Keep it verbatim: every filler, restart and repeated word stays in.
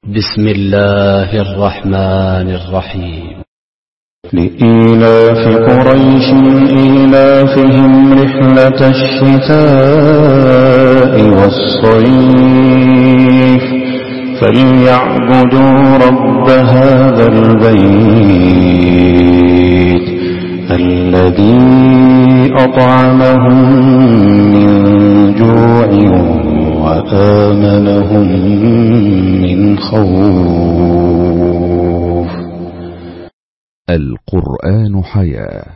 بسم الله الرحمن الرحيم. لإيلاف قريش إيلافهم رحلة الشتاء والصيف فليعبدوا رب هذا البيت الذي أطعمهم من جوع وآمنهم من خوف. القرآن حياة.